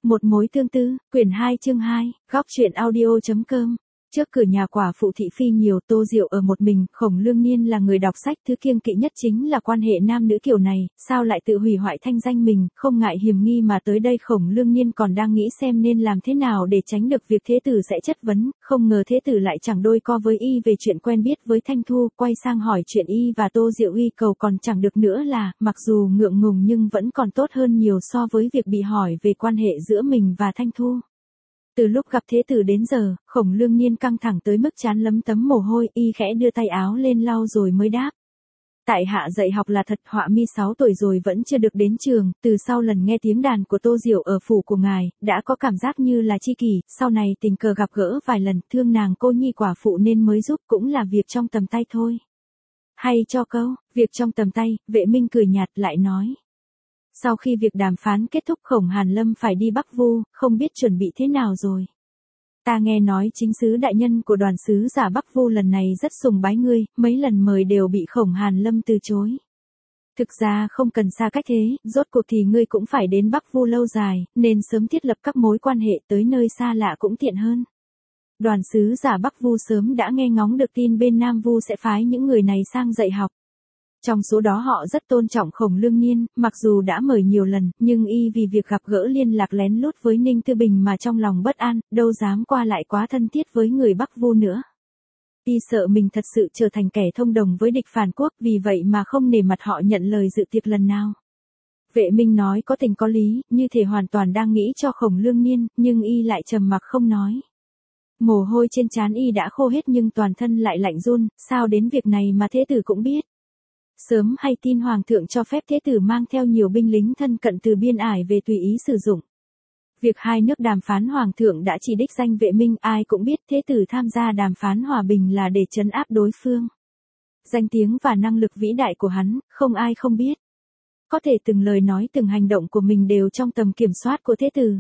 Một mối tương tư, quyển 2 chương 2, góc truyện audio.com. Trước cửa nhà quả phụ thị phi nhiều, Tô Diệu ở một mình. Khổng Lương Niên là người đọc sách, thứ kiêng kỵ nhất chính là quan hệ nam nữ kiểu này, sao lại tự hủy hoại thanh danh mình, không ngại hiềm nghi mà tới đây. Khổng Lương Niên còn đang nghĩ xem nên làm thế nào để tránh được việc thế tử sẽ chất vấn, không ngờ thế tử lại chẳng đôi co với y về chuyện quen biết với Thanh Thu, quay sang hỏi chuyện y và Tô Diệu. Y cầu còn chẳng được nữa là, mặc dù ngượng ngùng nhưng vẫn còn tốt hơn nhiều so với việc bị hỏi về quan hệ giữa mình và Thanh Thu. Từ lúc gặp thế tử đến giờ, Khổng Lương Niên căng thẳng tới mức trán lấm tấm mồ hôi, y khẽ đưa tay áo lên lau rồi mới đáp. Tại hạ dạy học là thật, họa mi 6 tuổi rồi vẫn chưa được đến trường, từ sau lần nghe tiếng đàn của Tô Diệu ở phủ của ngài, đã có cảm giác như là tri kỷ, sau này tình cờ gặp gỡ vài lần, thương nàng cô nhi quả phụ nên mới giúp, cũng là việc trong tầm tay thôi. Hay cho câu, việc trong tầm tay, Vệ Minh cười nhạt lại nói. Sau khi việc đàm phán kết thúc, Khổng Hàn Lâm phải đi Bắc Vu, không biết chuẩn bị thế nào rồi. Ta nghe nói chính sứ đại nhân của đoàn sứ giả Bắc Vu lần này rất sùng bái ngươi, mấy lần mời đều bị Khổng Hàn Lâm từ chối. Thực ra không cần xa cách thế, rốt cuộc thì ngươi cũng phải đến Bắc Vu lâu dài, nên sớm thiết lập các mối quan hệ, tới nơi xa lạ cũng tiện hơn. Đoàn sứ giả Bắc Vu sớm đã nghe ngóng được tin bên Nam Vu sẽ phái những người này sang dạy học. Trong số đó họ rất tôn trọng Khổng Lương Niên, mặc dù đã mời nhiều lần, nhưng y vì việc gặp gỡ liên lạc lén lút với Ninh Tư Bình mà trong lòng bất an, đâu dám qua lại quá thân thiết với người Bắc Vu nữa. Y sợ mình thật sự trở thành kẻ thông đồng với địch phản quốc, vì vậy mà không nể mặt họ nhận lời dự tiệc lần nào. Vệ Minh nói có tình có lý, như thể hoàn toàn đang nghĩ cho Khổng Lương Niên, nhưng y lại trầm mặc không nói. Mồ hôi trên trán y đã khô hết nhưng toàn thân lại lạnh run, sao đến việc này mà thế tử cũng biết. Sớm hay tin hoàng thượng cho phép thế tử mang theo nhiều binh lính thân cận từ biên ải về tùy ý sử dụng. Việc hai nước đàm phán hoàng thượng đã chỉ đích danh Vệ Minh, ai cũng biết thế tử tham gia đàm phán hòa bình là để trấn áp đối phương. Danh tiếng và năng lực vĩ đại của hắn, không ai không biết. Có thể từng lời nói từng hành động của mình đều trong tầm kiểm soát của thế tử.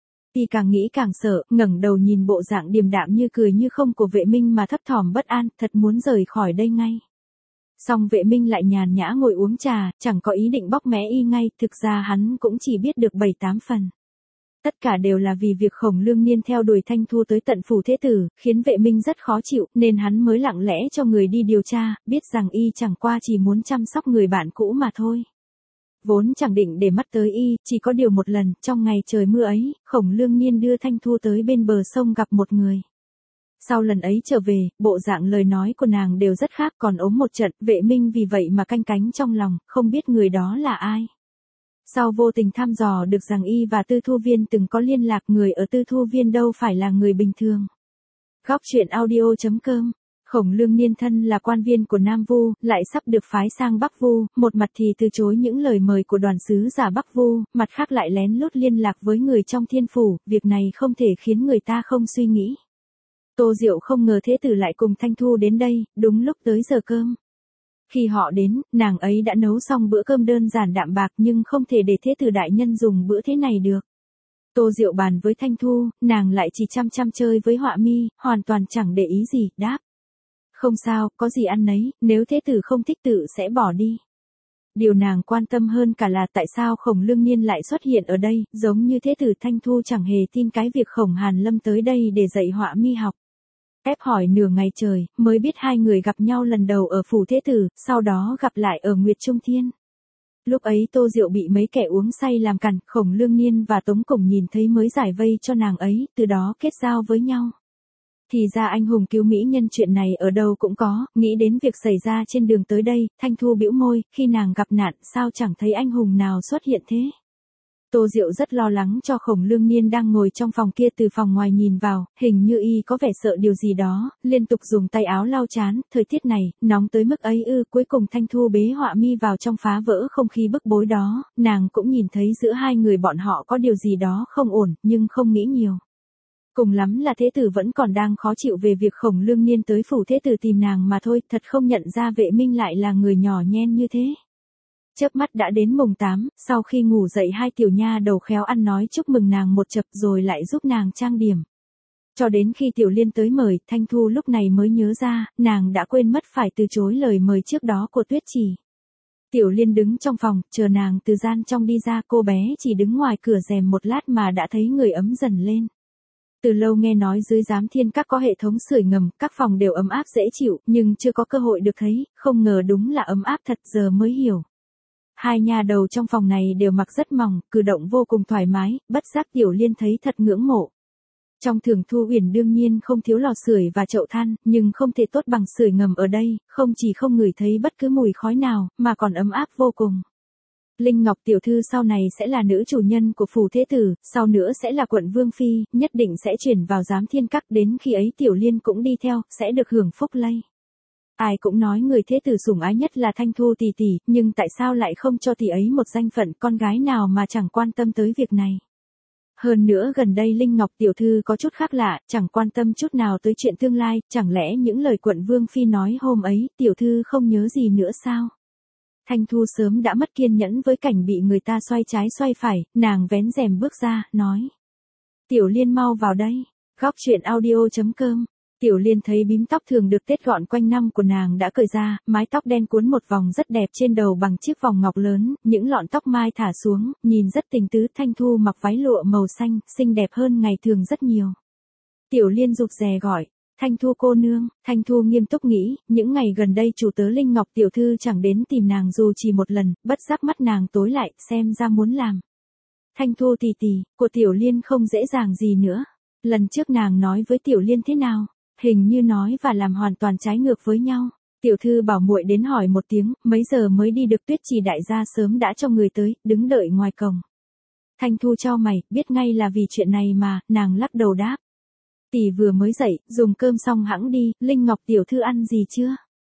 Y càng nghĩ càng sợ, ngẩng đầu nhìn bộ dạng điềm đạm như cười như không của Vệ Minh mà thấp thỏm bất an, thật muốn rời khỏi đây ngay. Song Vệ Minh lại nhàn nhã ngồi uống trà, chẳng có ý định bóc mẽ y ngay, thực ra hắn cũng chỉ biết được 7-8 phần. Tất cả đều là vì việc Khổng Lương Niên theo đuổi Thanh Thu tới tận phủ thế tử, khiến Vệ Minh rất khó chịu, nên hắn mới lặng lẽ cho người đi điều tra, biết rằng y chẳng qua chỉ muốn chăm sóc người bạn cũ mà thôi. Vốn chẳng định để mắt tới y, chỉ có điều một lần, trong ngày trời mưa ấy, Khổng Lương Niên đưa Thanh Thu tới bên bờ sông gặp một người. Sau lần ấy trở về, bộ dạng lời nói của nàng đều rất khác, còn ốm một trận, Vệ Minh vì vậy mà canh cánh trong lòng, không biết người đó là ai. Sau vô tình thăm dò được rằng y và Tư Thu Viên từng có liên lạc, người ở Tư Thu Viên đâu phải là người bình thường. Góc truyện audio.com. Khổng Lương Niên thân là quan viên của Nam Vu, lại sắp được phái sang Bắc Vu, một mặt thì từ chối những lời mời của đoàn sứ giả Bắc Vu, mặt khác lại lén lút liên lạc với người trong thiên phủ, việc này không thể khiến người ta không suy nghĩ. Tô Diệu không ngờ thế tử lại cùng Thanh Thu đến đây, đúng lúc tới giờ cơm. Khi họ đến, nàng ấy đã nấu xong bữa cơm đơn giản đạm bạc nhưng không thể để thế tử đại nhân dùng bữa thế này được. Tô Diệu bàn với Thanh Thu, nàng lại chỉ chăm chăm chơi với họa mi, hoàn toàn chẳng để ý gì, đáp. Không sao, có gì ăn nấy, nếu thế tử không thích tự sẽ bỏ đi. Điều nàng quan tâm hơn cả là tại sao Khổng Lương Niên lại xuất hiện ở đây, giống như thế tử. Thanh Thu chẳng hề tin cái việc Khổng Hàn Lâm tới đây để dạy họa mi học. Ép hỏi nửa ngày trời, mới biết hai người gặp nhau lần đầu ở phủ thế tử, sau đó gặp lại ở Nguyệt Trung Thiên. Lúc ấy Tô Diệu bị mấy kẻ uống say làm cản, Khổng Lương Niên và Tống Cổng nhìn thấy mới giải vây cho nàng ấy, từ đó kết giao với nhau. Thì ra anh hùng cứu mỹ nhân chuyện này ở đâu cũng có, nghĩ đến việc xảy ra trên đường tới đây, Thanh Thu bĩu môi, khi nàng gặp nạn sao chẳng thấy anh hùng nào xuất hiện thế. Tô Diệu rất lo lắng cho Khổng Lương Niên đang ngồi trong phòng kia, từ phòng ngoài nhìn vào, hình như y có vẻ sợ điều gì đó, liên tục dùng tay áo lau trán, thời tiết này, nóng tới mức ấy ư. Cuối cùng Thanh Thu bế họa mi vào trong, phá vỡ không khí bức bối đó, nàng cũng nhìn thấy giữa hai người bọn họ có điều gì đó không ổn, nhưng không nghĩ nhiều. Cùng lắm là thế tử vẫn còn đang khó chịu về việc Khổng Lương Niên tới phủ thế tử tìm nàng mà thôi, thật không nhận ra Vệ Minh lại là người nhỏ nhen như thế. Chớp mắt đã đến mùng 8, sau khi ngủ dậy hai tiểu nha đầu khéo ăn nói chúc mừng nàng một chập rồi lại giúp nàng trang điểm. Cho đến khi Tiểu Liên tới mời, Thanh Thu lúc này mới nhớ ra, nàng đã quên mất phải từ chối lời mời trước đó của Tuyết Chỉ. Tiểu Liên đứng trong phòng, chờ nàng từ gian trong đi ra, cô bé chỉ đứng ngoài cửa rèm một lát mà đã thấy người ấm dần lên. Từ lâu nghe nói dưới Giám Thiên Các có hệ thống sưởi ngầm, các phòng đều ấm áp dễ chịu, nhưng chưa có cơ hội được thấy, không ngờ đúng là ấm áp thật, giờ mới hiểu. Hai nha đầu trong phòng này đều mặc rất mỏng, cử động vô cùng thoải mái, bất giác Tiểu Liên thấy thật ngưỡng mộ. Trong Thường Thu Uyển đương nhiên không thiếu lò sưởi và chậu than, nhưng không thể tốt bằng sưởi ngầm ở đây, không chỉ không ngửi thấy bất cứ mùi khói nào, mà còn ấm áp vô cùng. Linh Ngọc tiểu thư sau này sẽ là nữ chủ nhân của phủ thế tử, sau nữa sẽ là quận vương phi, nhất định sẽ chuyển vào Giám Thiên Các, đến khi ấy Tiểu Liên cũng đi theo, sẽ được hưởng phúc lây. Ai cũng nói người thế tử sủng ái nhất là Thanh Thu tỷ tỷ, nhưng tại sao lại không cho tỷ ấy một danh phận, con gái nào mà chẳng quan tâm tới việc này. Hơn nữa gần đây Linh Ngọc tiểu thư có chút khác lạ, chẳng quan tâm chút nào tới chuyện tương lai, chẳng lẽ những lời quận vương phi nói hôm ấy, tiểu thư không nhớ gì nữa sao? Thanh Thu sớm đã mất kiên nhẫn với cảnh bị người ta xoay trái xoay phải, nàng vén rèm bước ra, nói. Tiểu Liên mau vào đây. Góc truyện audio.com. Tiểu Liên thấy bím tóc thường được tết gọn quanh năm của nàng đã cởi ra, mái tóc đen cuốn một vòng rất đẹp trên đầu bằng chiếc vòng ngọc lớn, những lọn tóc mai thả xuống, nhìn rất tình tứ. Thanh Thu mặc váy lụa màu xanh, xinh đẹp hơn ngày thường rất nhiều. Tiểu Liên rụt rè gọi. Thanh Thu cô nương. Thanh Thu nghiêm túc nghĩ, những ngày gần đây chủ tớ Linh Ngọc tiểu thư chẳng đến tìm nàng dù chỉ một lần, bất giác mắt nàng tối lại, xem ra muốn làm. Thanh Thu tỷ tỷ, của Tiểu Liên không dễ dàng gì nữa. Lần trước nàng nói với Tiểu Liên thế nào? Hình như nói và làm hoàn toàn trái ngược với nhau. Tiểu thư bảo muội đến hỏi một tiếng, mấy giờ mới đi được. Tuyết Trì đại gia sớm đã cho người tới, đứng đợi ngoài cổng. Thanh Thu chau mày, biết ngay là vì chuyện này mà, nàng lắc đầu đáp. Tỷ vừa mới dậy, dùng cơm xong hẵng đi. Linh Ngọc tiểu thư ăn gì chưa?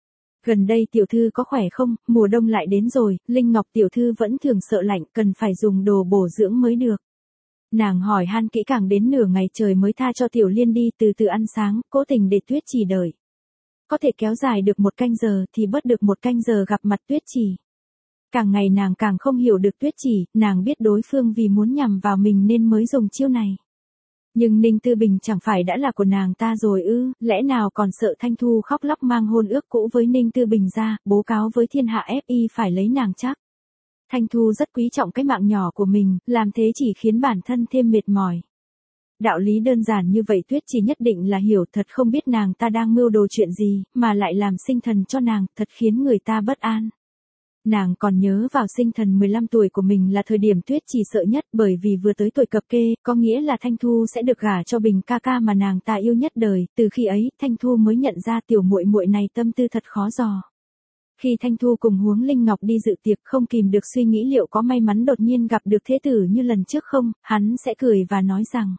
Gần đây tiểu thư có khỏe không? Mùa đông lại đến rồi, Linh Ngọc tiểu thư vẫn thường sợ lạnh, cần phải dùng đồ bổ dưỡng mới được. Nàng hỏi han kỹ càng đến nửa ngày trời mới tha cho Tiểu Liên đi, từ từ ăn sáng, cố tình để Tuyết Trì đợi. Có thể kéo dài được 1 canh giờ thì bớt được 1 canh giờ gặp mặt Tuyết Trì. Càng ngày nàng càng không hiểu được Tuyết Trì, nàng biết đối phương vì muốn nhằm vào mình nên mới dùng chiêu này. Nhưng Ninh Tư Bình chẳng phải đã là của nàng ta rồi ư, lẽ nào còn sợ Thanh Thu khóc lóc mang hôn ước cũ với Ninh Tư Bình ra, bố cáo với thiên hạ FI phải lấy nàng chắc. Thanh Thu rất quý trọng cái mạng nhỏ của mình, làm thế chỉ khiến bản thân thêm mệt mỏi. Đạo lý đơn giản như vậy Tuyết Trì nhất định là hiểu, thật không biết nàng ta đang mưu đồ chuyện gì, mà lại làm sinh thần cho nàng, thật khiến người ta bất an. Nàng còn nhớ vào sinh thần 15 tuổi của mình là thời điểm Tuyết Trì sợ nhất, bởi vì vừa tới tuổi cập kê, có nghĩa là Thanh Thu sẽ được gả cho Bình ca ca mà nàng ta yêu nhất đời, từ khi ấy, Thanh Thu mới nhận ra tiểu muội muội này tâm tư thật khó dò. Khi Thanh Thu cùng Huống Linh Ngọc đi dự tiệc, không kìm được suy nghĩ liệu có may mắn đột nhiên gặp được thế tử như lần trước không, hắn sẽ cười và nói rằng.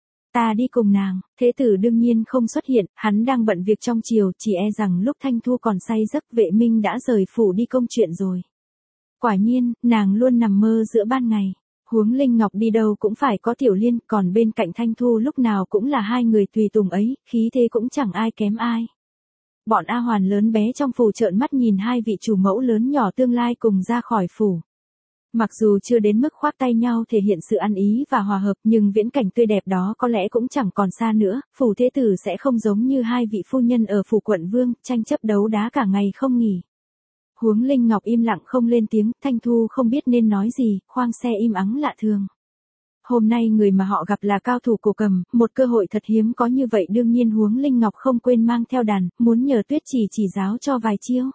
Ta đi cùng nàng. Thế tử đương nhiên không xuất hiện, hắn đang bận việc trong triều, chỉ e rằng lúc Thanh Thu còn say giấc Vệ Minh đã rời phủ đi công chuyện rồi. Quả nhiên, nàng luôn nằm mơ giữa ban ngày. Huống Linh Ngọc đi đâu cũng phải có Tiểu Liên, còn bên cạnh Thanh Thu lúc nào cũng là hai người tùy tùng ấy, khí thế cũng chẳng ai kém ai. Bọn A Hoàn lớn bé trong phủ trợn mắt nhìn hai vị chủ mẫu lớn nhỏ tương lai cùng ra khỏi phủ. Mặc dù chưa đến mức khoác tay nhau thể hiện sự ăn ý và hòa hợp, nhưng viễn cảnh tươi đẹp đó có lẽ cũng chẳng còn xa nữa, phủ thế tử sẽ không giống như hai vị phu nhân ở phủ quận vương, tranh chấp đấu đá cả ngày không nghỉ. Huống Linh Ngọc im lặng không lên tiếng, Thanh Thu không biết nên nói gì, khoang xe im ắng lạ thường. Hôm nay người mà họ gặp là cao thủ cổ cầm, một cơ hội thật hiếm có như vậy, đương nhiên Huống Linh Ngọc không quên mang theo đàn, muốn nhờ Tuyết Trì chỉ giáo cho vài chiêu.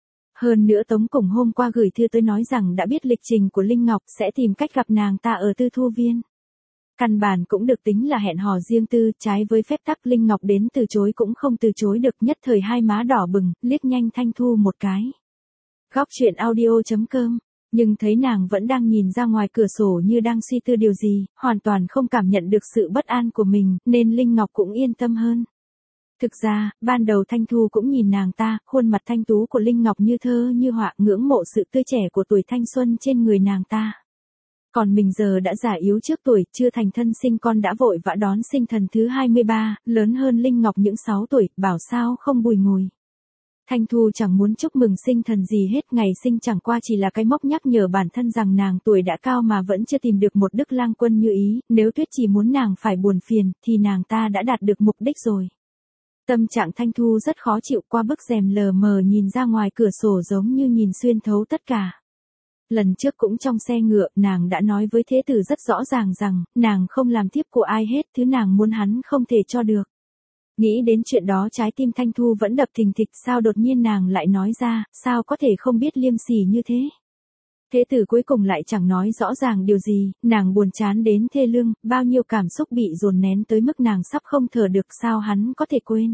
Hơn nữa Tống Củng hôm qua gửi thư tới nói rằng đã biết lịch trình của Linh Ngọc, sẽ tìm cách gặp nàng ta ở Tư Thu Viên. Căn bản cũng được tính là hẹn hò riêng tư, trái với phép tắc Linh Ngọc đến từ chối cũng không từ chối được, nhất thời hai má đỏ bừng, liếc nhanh Thanh Thu một cái. Góc truyện audio.com. Nhưng thấy nàng vẫn đang nhìn ra ngoài cửa sổ như đang suy tư điều gì, hoàn toàn không cảm nhận được sự bất an của mình, nên Linh Ngọc cũng yên tâm hơn. Thực ra, ban đầu Thanh Thu cũng nhìn nàng ta, khuôn mặt thanh tú của Linh Ngọc như thơ như họa, ngưỡng mộ sự tươi trẻ của tuổi thanh xuân trên người nàng ta. Còn mình giờ đã già yếu trước tuổi, chưa thành thân sinh con đã vội vã đón sinh thần thứ 23, lớn hơn Linh Ngọc những 6 tuổi, bảo sao không bùi ngùi. Thanh Thu chẳng muốn chúc mừng sinh thần gì hết, ngày sinh chẳng qua chỉ là cái mốc nhắc nhở bản thân rằng nàng tuổi đã cao mà vẫn chưa tìm được một đức lang quân như ý, nếu Tuyết Trì muốn nàng phải buồn phiền, thì nàng ta đã đạt được mục đích rồi. Tâm trạng Thanh Thu rất khó chịu, qua bức rèm lờ mờ nhìn ra ngoài cửa sổ giống như nhìn xuyên thấu tất cả. Lần trước cũng trong xe ngựa, nàng đã nói với Thế Tử rất rõ ràng rằng, nàng không làm thiếp của ai hết, thứ nàng muốn hắn không thể cho được. Nghĩ đến chuyện đó trái tim Thanh Thu vẫn đập thình thịch, sao đột nhiên nàng lại nói ra, sao có thể không biết liêm sỉ như thế. Thế Tử cuối cùng lại chẳng nói rõ ràng điều gì, nàng buồn chán đến thê lương, bao nhiêu cảm xúc bị dồn nén tới mức nàng sắp không thở được, sao hắn có thể quên.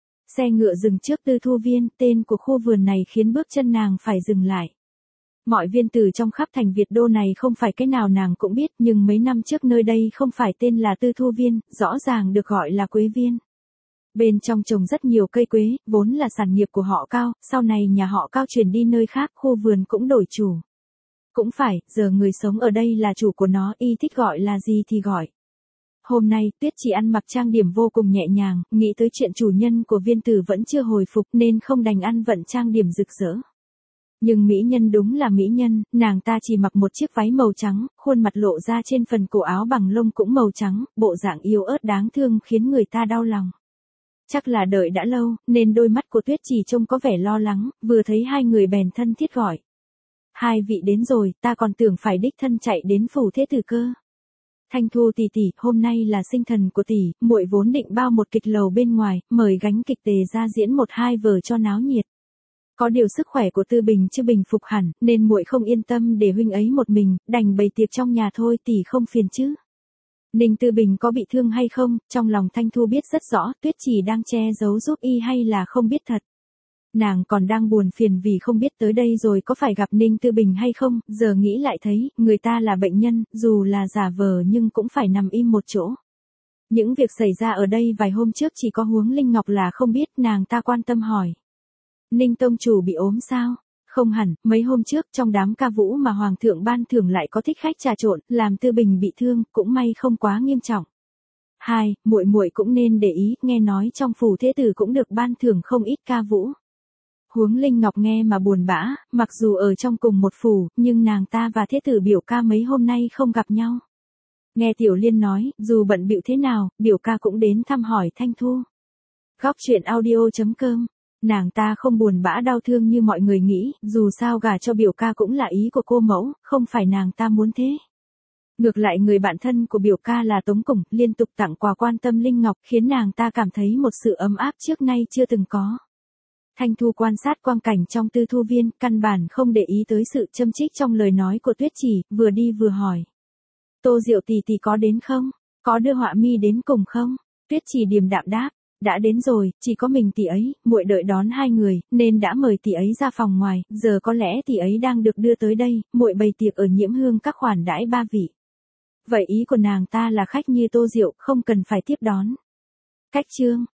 Xe ngựa dừng trước Tư Thu Viên, tên của khu vườn này khiến bước chân nàng phải dừng lại. Mọi viên tử trong khắp thành Việt Đô này không phải cái nào nàng cũng biết, nhưng mấy năm trước nơi đây không phải tên là Tư Thu Viên, rõ ràng được gọi là Quế Viên. Bên trong trồng rất nhiều cây quế, vốn là sản nghiệp của họ Cao, sau này nhà họ Cao chuyển đi nơi khác, khu vườn cũng đổi chủ. Cũng phải, giờ người sống ở đây là chủ của nó, y thích gọi là gì thì gọi. Hôm nay, Tuyết chỉ ăn mặc trang điểm vô cùng nhẹ nhàng, nghĩ tới chuyện chủ nhân của viên tử vẫn chưa hồi phục nên không đành ăn vận trang điểm rực rỡ. Nhưng mỹ nhân đúng là mỹ nhân, nàng ta chỉ mặc một chiếc váy màu trắng, khuôn mặt lộ ra trên phần cổ áo bằng lông cũng màu trắng, bộ dạng yếu ớt đáng thương khiến người ta đau lòng. Chắc là đợi đã lâu, nên đôi mắt của Tuyết chỉ trông có vẻ lo lắng, vừa thấy hai người bèn thân thiết gọi. Hai vị đến rồi, ta còn tưởng phải đích thân chạy đến phủ Thế Tử cơ. Thanh Thu tỷ tỷ, hôm nay là sinh thần của tỷ, muội vốn định bao một kịch lầu bên ngoài, mời gánh kịch tề ra diễn một hai vở cho náo nhiệt. Có điều sức khỏe của Tư Bình chưa bình phục hẳn, nên muội không yên tâm để huynh ấy một mình, đành bày tiệc trong nhà thôi, tỷ không phiền chứ. Ninh Tư Bình có bị thương hay không, trong lòng Thanh Thu biết rất rõ, Tuyết chỉ đang che giấu giúp y hay là không biết thật. Nàng còn đang buồn phiền vì không biết tới đây rồi có phải gặp Ninh Tư Bình hay không, giờ nghĩ lại thấy, người ta là bệnh nhân, dù là giả vờ nhưng cũng phải nằm im một chỗ. Những việc xảy ra ở đây vài hôm trước chỉ có Huống Linh Ngọc là không biết, nàng ta quan tâm hỏi. Ninh tông chủ bị ốm sao? Không hẳn, mấy hôm trước trong đám ca vũ mà Hoàng thượng ban thưởng lại có thích khách trà trộn, làm Tư Bình bị thương, cũng may không quá nghiêm trọng. Hai, muội cũng nên để ý, nghe nói trong phủ Thế Tử cũng được ban thưởng không ít ca vũ. Huống Linh Ngọc nghe mà buồn bã, mặc dù ở trong cùng một phủ, nhưng nàng ta và Thế Tử biểu ca mấy hôm nay không gặp nhau. Nghe Tiểu Liên nói, dù bận bịu thế nào, biểu ca cũng đến thăm hỏi Thanh Thu. Góc truyện audio.com. Nàng ta không buồn bã đau thương như mọi người nghĩ, dù sao gả cho biểu ca cũng là ý của cô mẫu, không phải nàng ta muốn thế. Ngược lại người bạn thân của biểu ca là Tống Củng, liên tục tặng quà quan tâm Linh Ngọc, khiến nàng ta cảm thấy một sự ấm áp trước nay chưa từng có. Thanh Thu quan sát quang cảnh trong Tư Thu Viên, căn bản không để ý tới sự châm chích trong lời nói của Tuyết chỉ, vừa đi vừa hỏi. Tô Diệu tỷ tỷ có đến không? Có đưa Họa Mi đến cùng không? Tuyết chỉ điềm đạm đáp. Đã đến rồi, chỉ có mình tỷ ấy, muội đợi đón hai người, nên đã mời tỷ ấy ra phòng ngoài, giờ có lẽ tỷ ấy đang được đưa tới đây, muội bày tiệc ở Nhiễm Hương các khoản đãi ba vị. Vậy ý của nàng ta là khách như Tô Diệu, không cần phải tiếp đón. Cách chương.